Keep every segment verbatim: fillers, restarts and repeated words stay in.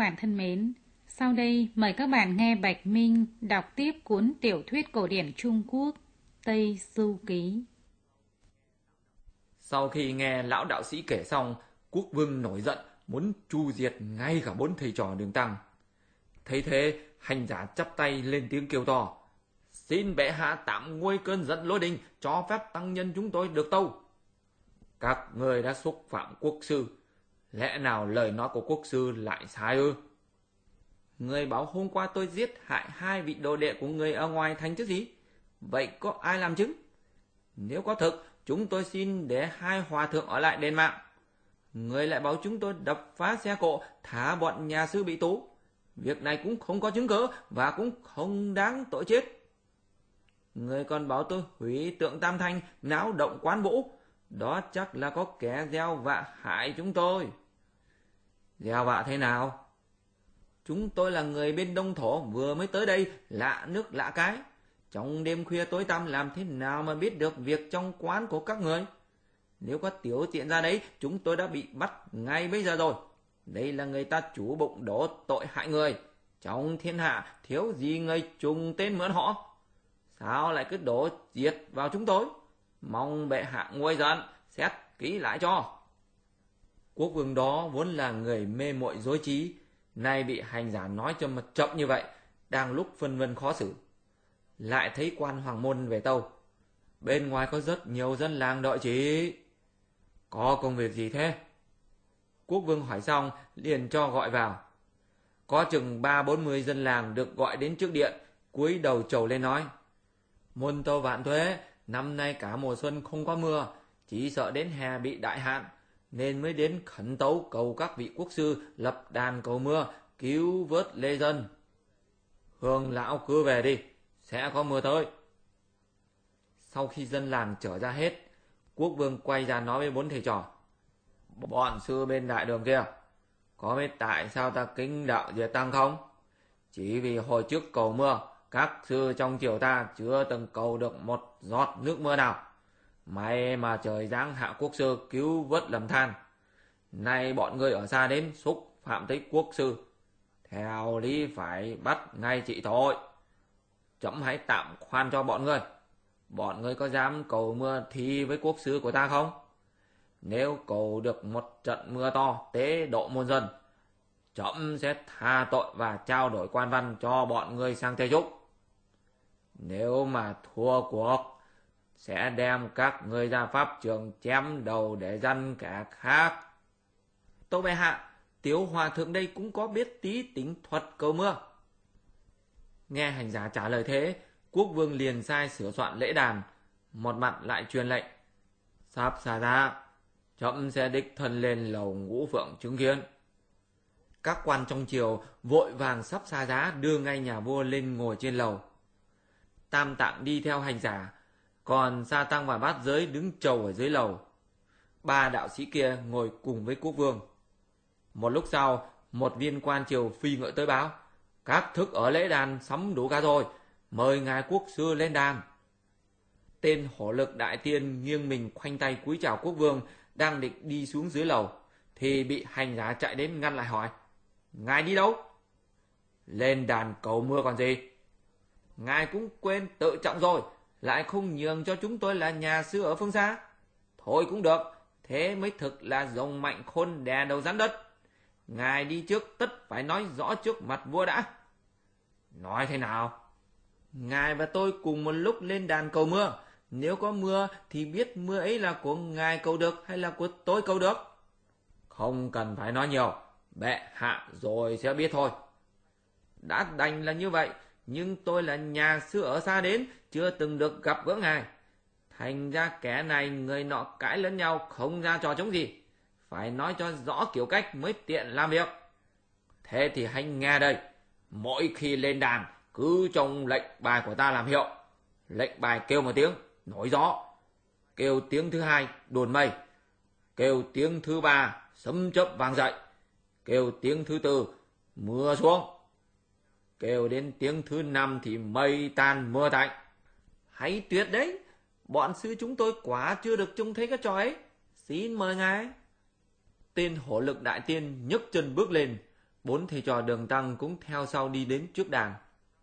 bạn thân mến, sau đây mời các bạn nghe Bạch Minh đọc tiếp cuốn tiểu thuyết cổ điển Trung Quốc Tây Du Ký. Sau khi nghe lão đạo sĩ kể xong, Quốc Vương nổi giận muốn tru diệt ngay cả bốn thầy trò Đường Tăng. Thấy thế, hành giả chắp tay lên tiếng kêu to: "Xin bệ hạ tạm nguôi cơn giận lôi đình, cho phép tăng nhân chúng tôi được tâu. Các người đã xúc phạm quốc sư, lẽ nào lời nói của quốc sư lại sai ư? Người bảo hôm qua tôi giết hại hai vị đồ đệ của người ở ngoài thành chứ gì? Vậy có ai làm chứng? Nếu có thực, chúng tôi xin để hai hòa thượng ở lại đền mạng. Người lại bảo chúng tôi đập phá xe cộ, thả bọn nhà sư bị tù. Việc này cũng không có chứng cứ và cũng không đáng tội chết. Người còn bảo tôi hủy tượng Tam Thanh, náo động quán vũ. Đó chắc là có kẻ gieo vạ hại chúng tôi. Gieo vạ thế nào? Chúng tôi là người bên Đông Thổ vừa mới tới đây, lạ nước lạ cái. Trong đêm khuya tối tăm làm thế nào mà biết được việc trong quán của các người? Nếu có tiểu tiện ra đấy, chúng tôi đã bị bắt ngay bây giờ rồi. Đây là người ta chủ bụng đổ tội hại người. Trong thiên hạ thiếu gì người trùng tên mượn họ. Sao lại cứ đổ diệt vào chúng tôi? Mong bệ hạ nguôi giận, xét kỹ lại cho." Quốc vương đó vốn là người mê muội dối trí, nay bị hành giả nói cho mật chậm như vậy, đang lúc phân vân khó xử. Lại thấy quan hoàng môn về tâu: "Bên ngoài có rất nhiều dân làng đợi chỉ." "Có công việc gì thế?" Quốc vương hỏi xong liền cho gọi vào. Có chừng ba bốn mươi dân làng được gọi đến trước điện, cúi đầu chầu lên nói: "Muôn tâu vạn thuế, năm nay cả mùa xuân không có mưa, chỉ sợ đến hè bị đại hạn, nên mới đến khẩn tấu cầu các vị quốc sư lập đàn cầu mưa, cứu vớt lê dân. Hương lão cứ về đi, sẽ có mưa tới." Sau khi dân làng trở ra hết, quốc vương quay ra nói với bốn thầy trò: "Bọn sư bên đại đường kia, có biết tại sao ta kính đạo diệt tăng không? Chỉ vì hồi trước cầu mưa, các sư trong triều ta chưa từng cầu được một giọt nước mưa nào. May mà trời giáng hạ quốc sư cứu vớt lầm than. Nay bọn ngươi ở xa đến xúc phạm tới quốc sư, theo lý phải bắt ngay trị tội. Chấm hãy tạm khoan cho bọn ngươi. Bọn ngươi có dám cầu mưa thi với quốc sư của ta không? Nếu cầu được một trận mưa to tế độ muôn dân, chấm sẽ tha tội và trao đổi quan văn cho bọn ngươi sang Tây Trúc. Nếu mà thua cuộc, sẽ đem các ngươi ra pháp trường chém đầu để răn kẻ khác." "Tâu bệ hạ, Tiếu hòa thượng đây cũng có biết tí tính thuật cầu mưa." Nghe hành giả trả lời thế, quốc vương liền sai sửa soạn lễ đàn, một mặt lại truyền lệnh: "Sắp xả ra, chậm sẽ đích thân lên lầu Ngũ Phượng chứng kiến." Các quan trong triều vội vàng sắp xa giá đưa ngay nhà vua lên ngồi trên lầu. Tam Tạng đi theo hành giả, còn Sa Tăng và Bát Giới đứng chầu ở dưới lầu. Ba đạo sĩ kia ngồi cùng với quốc vương. Một lúc sau, một viên quan triều phi ngựa tới báo: "Các thức ở lễ đàn sắm đủ cả rồi, mời ngài quốc sư lên đàn." Tên Hổ Lực đại tiên nghiêng mình khoanh tay cúi chào quốc vương, đang định đi xuống dưới lầu thì bị hành giả chạy đến ngăn lại hỏi: "Ngài đi đâu?" "Lên đàn cầu mưa còn gì." "Ngài cũng quên tự trọng rồi, lại không nhường cho chúng tôi là nhà sư ở phương xa. Thôi cũng được, thế mới thực là rồng mạnh khôn đè đầu rắn đất. Ngài đi trước tất phải nói rõ trước mặt vua đã." "Nói thế nào?" "Ngài và tôi cùng một lúc lên đàn cầu mưa. Nếu có mưa thì biết mưa ấy là của ngài cầu được hay là của tôi cầu được." "Không cần phải nói nhiều, bệ hạ rồi sẽ biết thôi." "Đã đành là như vậy, nhưng tôi là nhà sư ở xa đến, chưa từng được gặp gỡ ngài. Thành ra kẻ này người nọ cãi lẫn nhau không ra trò chống gì. Phải nói cho rõ kiểu cách mới tiện làm việc. Thế thì hãy nghe đây. Mỗi khi lên đàn cứ trông lệnh bài của ta làm hiệu. Lệnh bài kêu một tiếng nổi gió, kêu tiếng thứ hai đồn mây, kêu tiếng thứ ba sấm chớp vang dậy, kêu tiếng thứ tư mưa xuống, kêu đến tiếng thứ năm thì mây tan mưa tạnh." "Hay tuyệt đấy, bọn sư chúng tôi quả chưa được trông thấy cái trò ấy. Xin mời ngài." Tên Hổ Lực đại tiên nhấc chân bước lên, Bốn thầy trò Đường Tăng cũng theo sau đi đến trước đàn.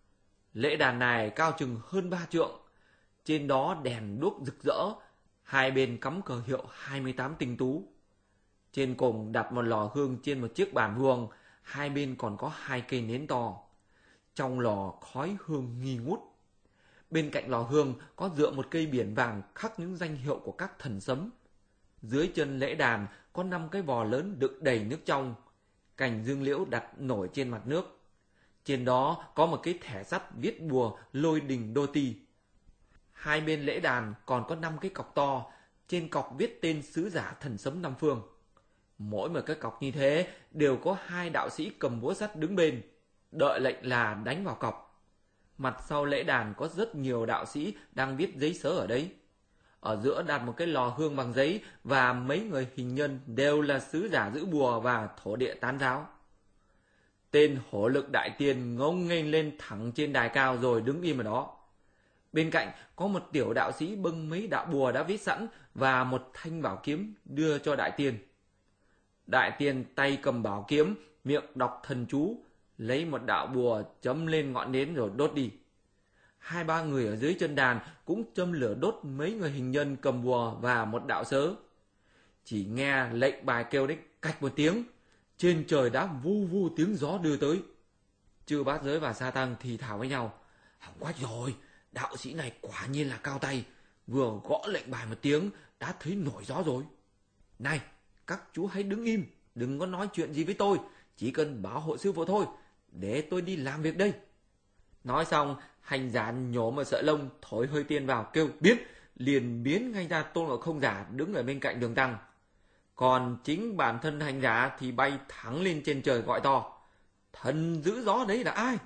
Lễ đàn này cao chừng hơn ba trượng, trên đó đèn đuốc rực rỡ, hai bên cắm cờ hiệu hai mươi tám tinh tú. Trên cùng đặt một lò hương trên một chiếc bàn vuông, hai bên còn có hai cây nến to. Trong lò khói hương nghi ngút. Bên cạnh lò hương có dựa một cây biển vàng khắc những danh hiệu của các thần sấm. Dưới chân lễ đàn có năm cái vò lớn đựng đầy nước trong. Cành dương liễu đặt nổi trên mặt nước. Trên đó có một cái thẻ sắt viết bùa Lôi Đình Đô Ti. Hai bên lễ đàn còn có năm cái cọc to, trên cọc viết tên sứ giả thần sấm năm phương. Mỗi một cái cọc như thế đều có hai đạo sĩ cầm búa sắt đứng bên, đợi lệnh là đánh vào cọc. Mặt sau lễ đàn có rất nhiều đạo sĩ đang viết giấy sớ ở đấy. Ở giữa đặt một cái lò hương bằng giấy và mấy người hình nhân đều là sứ giả giữ bùa và thổ địa tán giáo. Tên Hổ Lực Đại Tiên ngông nghênh lên thẳng trên đài cao rồi đứng im ở đó. Bên cạnh có một tiểu đạo sĩ bưng mấy đạo bùa đã viết sẵn và một thanh bảo kiếm đưa cho Đại Tiên. Đại Tiên tay cầm bảo kiếm, miệng đọc thần chú, lấy một đạo bùa châm lên ngọn nến rồi đốt đi. Hai ba người ở dưới chân đàn cũng châm lửa đốt mấy người hình nhân cầm bùa và một đạo sớ. Chỉ nghe lệnh bài kêu đấy cạch một tiếng, trên trời đã vu vu tiếng gió đưa tới. Chư Bát Giới và Sa Tăng thì thào với nhau: hỏng quá rồi, đạo sĩ này quả nhiên là cao tay, vừa gõ lệnh bài một tiếng đã thấy nổi gió rồi. Này, các chú hãy đứng im, đừng có nói chuyện gì với tôi, chỉ cần bảo hộ sư phụ thôi, để tôi đi làm việc đây. Nói xong, hành giả nhổ một sợi lông thổi hơi tiên vào kêu biến, liền biến ngay ra Tôn Ngộ Không giả đứng ở bên cạnh Đường Tăng. Còn chính bản thân hành giả thì bay thẳng lên trên trời gọi to: thần giữ gió đấy là ai?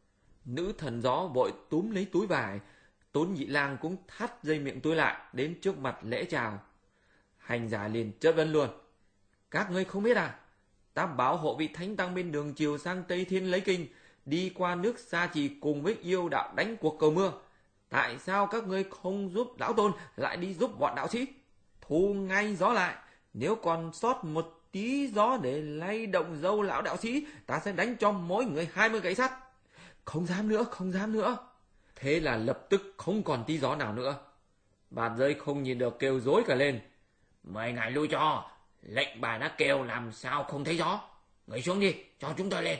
Nữ thần gió vội túm lấy túi vải, Tốn Nhị Lang cũng thắt dây miệng túi lại đến trước mặt lễ chào. Hành giả liền chất vấn luôn: các ngươi không biết à? Ta bảo hộ vị thánh tăng bên đường chiều sang Tây Thiên lấy kinh, đi qua nước Sa Trì cùng với yêu đạo đánh cuộc cầu mưa. Tại sao các ngươi không giúp lão tôn lại đi giúp bọn đạo sĩ? Thu ngay gió lại, nếu còn sót một tí gió để lay động dâu lão đạo sĩ, ta sẽ đánh cho mỗi người hai mươi gậy sắt. Không dám nữa, không dám nữa. Thế là lập tức không còn tí gió nào nữa. Bạt Giới không nhìn được kêu rối cả lên: mời ngài lui cho, lệnh bài đã kêu làm sao không thấy gió. Người xuống đi, cho chúng tôi lên.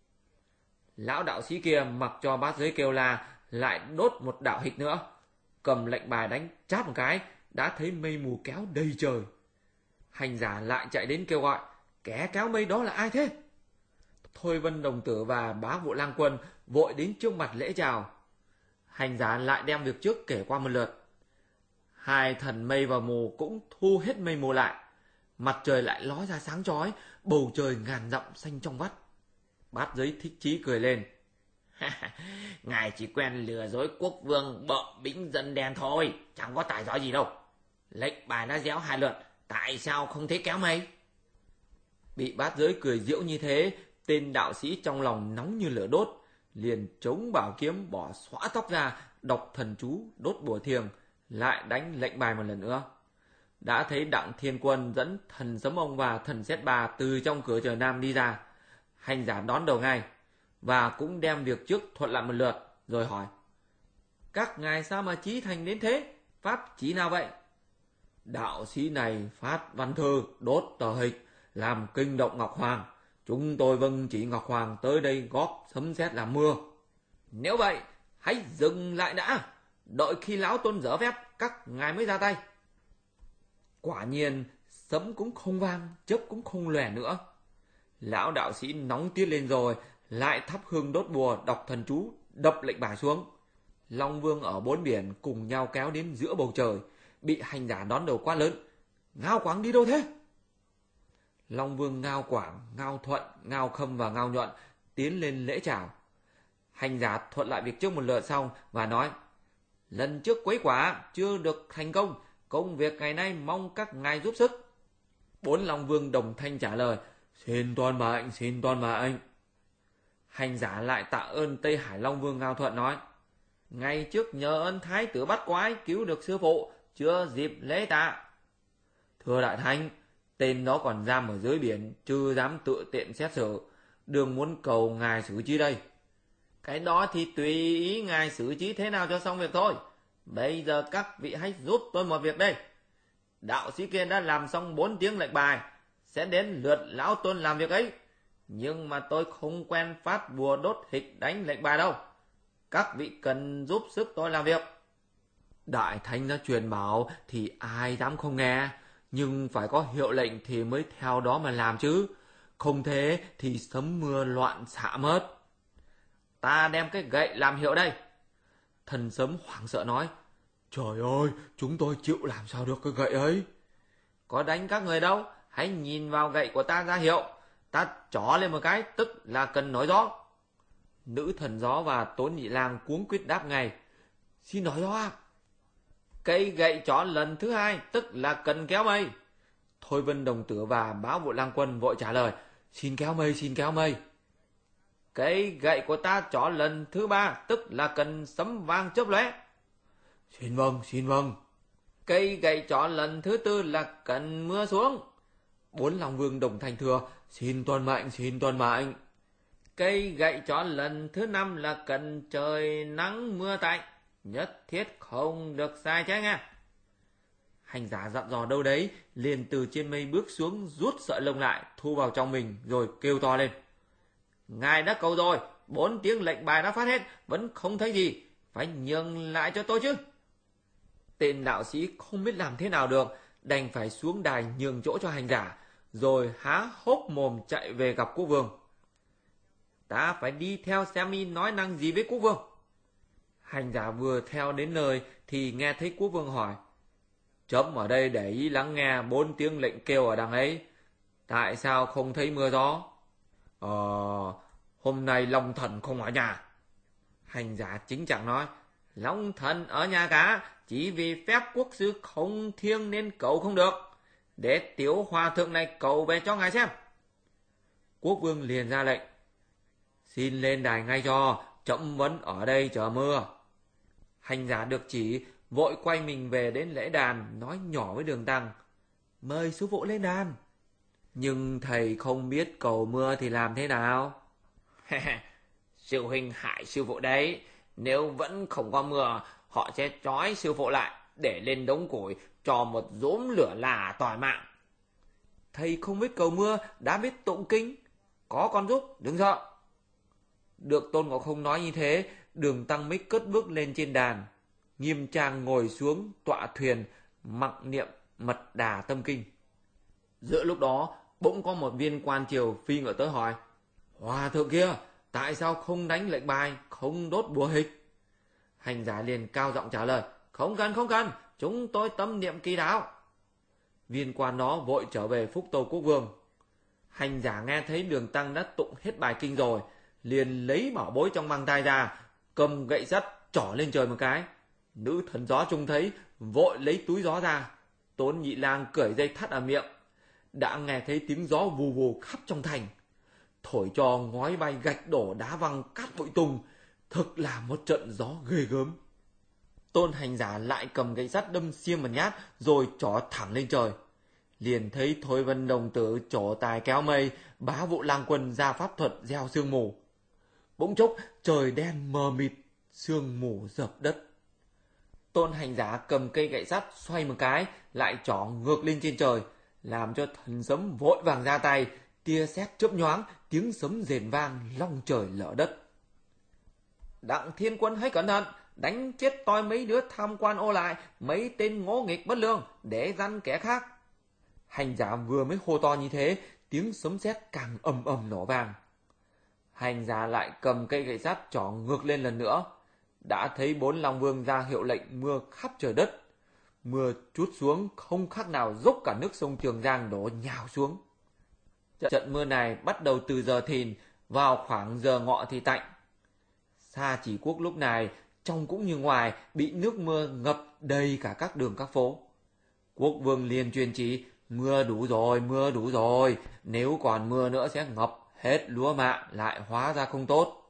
Lão đạo sĩ kia mặc cho Bát Giới kêu la, lại đốt một đạo hịch nữa, cầm lệnh bài đánh chát một cái, đã thấy mây mù kéo đầy trời. Hành giả lại chạy đến kêu gọi: kẻ kéo mây đó là ai thế? Thôi Vân Đồng Tử và Bá Vụ Lang Quân vội đến trước mặt lễ chào. Hành giả lại đem việc trước kể qua một lượt. Hai thần mây và mù cũng thu hết mây mù lại, mặt trời lại ló ra sáng chói, bầu trời ngàn dặm xanh trong vắt. Bát Giới thích chí cười lên: ngài chỉ quen lừa dối quốc vương bợ bĩnh dân đen thôi, chẳng có tài giỏi gì đâu. Lệnh bài đã réo hai lượt, tại sao không thấy kéo mây? Bị Bát Giới cười giễu như thế, tên đạo sĩ trong lòng nóng như lửa đốt, liền chống bảo kiếm bỏ xõa tóc ra, đọc thần chú đốt bùa thiềng, lại đánh lệnh bài một lần nữa. Đã thấy Đặng Thiên Quân dẫn thần Sấm Ông và thần Sét Bà từ trong cửa trời Nam đi ra. Hành giả đón đầu ngay và cũng đem việc trước thuật lại một lượt, rồi hỏi: các ngài sao mà chí thành đến thế? Pháp chí nào vậy? Đạo sĩ này phát văn thư đốt tờ hịch, làm kinh động Ngọc Hoàng. Chúng tôi vâng chỉ Ngọc Hoàng tới đây góp sấm sét làm mưa. Nếu vậy, hãy dừng lại đã, đợi khi lão tôn dở phép các ngài mới ra tay. Quả nhiên sấm cũng không vang, chớp cũng không lòe nữa. Lão đạo sĩ nóng tiết lên rồi, lại thắp hương đốt bùa, đọc thần chú, đập lệnh bài xuống. Long Vương ở bốn biển cùng nhau kéo đến giữa bầu trời, bị hành giả đón đầu quá lớn: Ngao Quảng đi đâu thế? Long Vương, Ngao Quảng, Ngao Thuận, Ngao Khâm và Ngao Nhuận tiến lên lễ chào. Hành giả thuật lại việc trước một lượt xong và nói: lần trước quấy quả chưa được thành công, công việc ngày nay mong các ngài giúp sức. Bốn Long Vương đồng thanh trả lời: xin tuân mệnh, xin tuân mệnh. Hành giả lại tạ ơn Tây Hải Long Vương Ngao Thuận nói: ngày trước nhờ ơn thái tử bắt quái cứu được sư phụ, chưa dịp lễ tạ. Thưa đại thánh, tên đó còn giam ở dưới biển, chưa dám tự tiện xét xử. Đường muốn cầu ngài xử trí đây. Cái đó thì tùy ý ngài xử trí thế nào cho xong việc thôi. Bây giờ các vị hãy giúp tôi một việc đây. Đạo sĩ kia đã làm xong bốn tiếng lệnh bài, sẽ đến lượt lão Tôn làm việc ấy. Nhưng mà tôi không quen phát bùa đốt hịch đánh lệnh bài đâu. Các vị cần giúp sức tôi làm việc. Đại thánh đã truyền bảo thì ai dám không nghe. Nhưng phải có hiệu lệnh thì mới theo đó mà làm chứ. Không thế thì sấm mưa loạn xạ mất. Ta đem cái gậy làm hiệu đây. Thần sấm hoảng sợ nói. Trời ơi, chúng tôi chịu làm sao được cái gậy ấy. Có đánh các người đâu, hãy nhìn vào gậy của ta ra hiệu. Ta chó lên một cái, tức là cần nói gió. Nữ thần gió và Tốn Nhị Lang cuống quýt đáp ngay. Xin nói gió ạ. Cây gậy chó lần thứ hai, tức là cần kéo mây. Thôi Vân Đồng Tử và Bá Vụ Lang Quân vội trả lời. Xin kéo mây, xin kéo mây. Cây gậy của ta chó lần thứ ba, tức là cần sấm vang chớp lóe. Xin vâng, xin vâng. Cây gậy chó lần thứ tư là cần mưa xuống. Bốn Long Vương đồng thanh thưa. Xin tuân mệnh, xin tuân mệnh. Cây gậy chó lần thứ năm là cần trời nắng mưa tạnh. Nhất thiết không được sai trái nghe. Hành giả dặn dò đâu đấy, liền từ trên mây bước xuống, rút sợi lông lại, thu vào trong mình, rồi kêu to lên. Ngài đã cầu rồi, bốn tiếng lệnh bài đã phát hết, vẫn không thấy gì, phải nhường lại cho tôi chứ. Tên đạo sĩ không biết làm thế nào được, đành phải xuống đài nhường chỗ cho hành giả, rồi há hốc mồm chạy về gặp quốc vương. Ta phải đi theo xem y nói năng gì với quốc vương. Hành giả vừa theo đến nơi thì nghe thấy quốc vương hỏi. Chấm ở đây để ý lắng nghe bốn tiếng lệnh kêu ở đằng ấy. Tại sao không thấy mưa gió? Ờ, hôm nay Long Thần không ở nhà. Hành giả chính chẳng nói. Long Thần ở nhà cả, chỉ vì phép quốc sư không thiêng nên cầu không được. Để tiểu hòa thượng này cầu về cho ngài xem. Quốc vương liền ra lệnh. Xin lên đài ngay cho, chấm vẫn ở đây chờ mưa. Hành giả được chỉ, vội quay mình về đến lễ đàn, nói nhỏ với Đường Tăng. Mời sư phụ lên đàn. Nhưng thầy không biết cầu mưa thì làm thế nào? Sư huynh hại sư phụ đấy. Nếu vẫn không có mưa, họ sẽ trói sư phụ lại, để lên đống củi cho một dốm lửa là tỏi mạng. Thầy không biết cầu mưa, đã biết tụng kinh. Có con giúp, đừng sợ. Được Tôn Ngộ Không nói như thế, Đường Tăng mới cất bước lên trên đàn, nghiêm trang ngồi xuống tọa thuyền, mặc niệm mật đà tâm kinh. Giữa lúc đó, bỗng có một viên quan triều phi ngựa tới hỏi. Hòa thượng kia, tại sao không đánh lệnh bài, không đốt bùa hịch? Hành giả liền cao giọng trả lời. Không cần, không cần, chúng tôi tâm niệm kỳ đạo. Viên quan đó vội trở về Phúc Tâu Quốc Vương. Hành giả nghe thấy Đường Tăng đã tụng hết bài kinh rồi, liền lấy bảo bối trong mang tay ra, cầm gậy sắt trỏ lên trời một cái. Nữ thần gió trông thấy, vội lấy túi gió ra. Tốn Nhị Lang cởi dây thắt ở miệng. Đã nghe thấy tiếng gió vù vù khắp trong thành, thổi cho ngói bay gạch đổ đá văng cát bụi tung. Thực là một trận gió ghê gớm. Tôn hành giả lại cầm gậy sắt đâm xiêm một nhát, rồi trỏ thẳng lên trời. Liền thấy Thôi Vân Đồng Tử trổ tài kéo mây, Bá Vụ Lang Quân ra pháp thuật gieo sương mù. Bỗng chốc trời đen mờ mịt, sương mù dập đất. Tôn hành giả cầm cây gậy sắt xoay một cái, lại trỏ ngược lên trên trời, làm cho thần sấm vội vàng ra tay, tia sét chớp nhoáng, tiếng sấm rền vang long trời lở đất. Đặng Thiên Quân hãy cẩn thận, đánh chết toi mấy đứa tham quan ô lại, mấy tên ngỗ nghịch bất lương, để răn kẻ khác. Hành giả vừa mới hô to như thế, tiếng sấm sét càng ầm ầm nổ vang. Hành giả lại cầm cây gậy sắt trỏ ngược lên lần nữa. Đã thấy bốn Long Vương ra hiệu lệnh mưa khắp trời đất. Mưa trút xuống không khác nào dốc cả nước sông Trường Giang đổ nhào xuống. Trận mưa này bắt đầu từ giờ thìn, vào khoảng giờ ngọ thì tạnh. Sa Chỉ Quốc lúc này, trong cũng như ngoài, bị nước mưa ngập đầy cả các đường các phố. Quốc vương liền truyền chỉ, mưa đủ rồi, mưa đủ rồi, nếu còn mưa nữa sẽ ngập hết lúa mạ, lại hóa ra không tốt.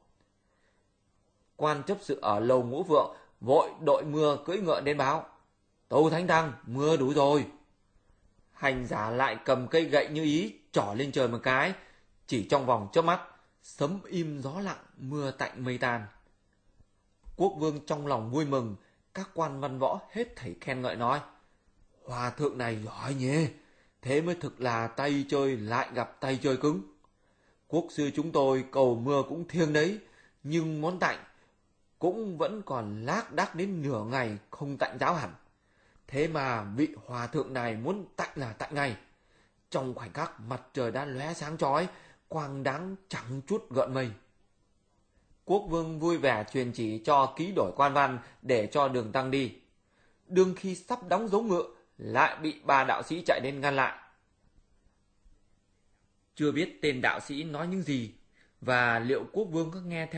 Quan chấp sự ở lầu Ngũ Vượng vội đội mưa cưỡi ngựa đến báo. Tâu Thánh Tăng, mưa đủ rồi. Hành giả lại cầm cây gậy như ý, trỏ lên trời một cái, chỉ trong vòng chớp mắt, Sấm im gió lặng, mưa tạnh mây tan. Quốc vương trong lòng vui mừng, các quan văn võ hết thảy khen ngợi nói: Hòa thượng này giỏi nhỉ, thế mới thực là tay chơi lại gặp tay chơi cứng. Quốc sư chúng tôi cầu mưa cũng thiêng đấy, nhưng muốn tạnh cũng vẫn còn lác đác đến nửa ngày không tạnh giáo hẳn. Thế mà vị hòa thượng này muốn tạnh là tạnh ngay. Trong khoảnh khắc mặt trời đã lóe sáng chói, quang đáng chẳng chút gợn mây. Quốc vương vui vẻ truyền chỉ cho ký đổi quan văn để cho đường tăng đi. Đương khi sắp đóng dấu ngựa, lại bị ba đạo sĩ chạy đến ngăn lại. Chưa biết tên đạo sĩ nói những gì, và liệu quốc vương có nghe theo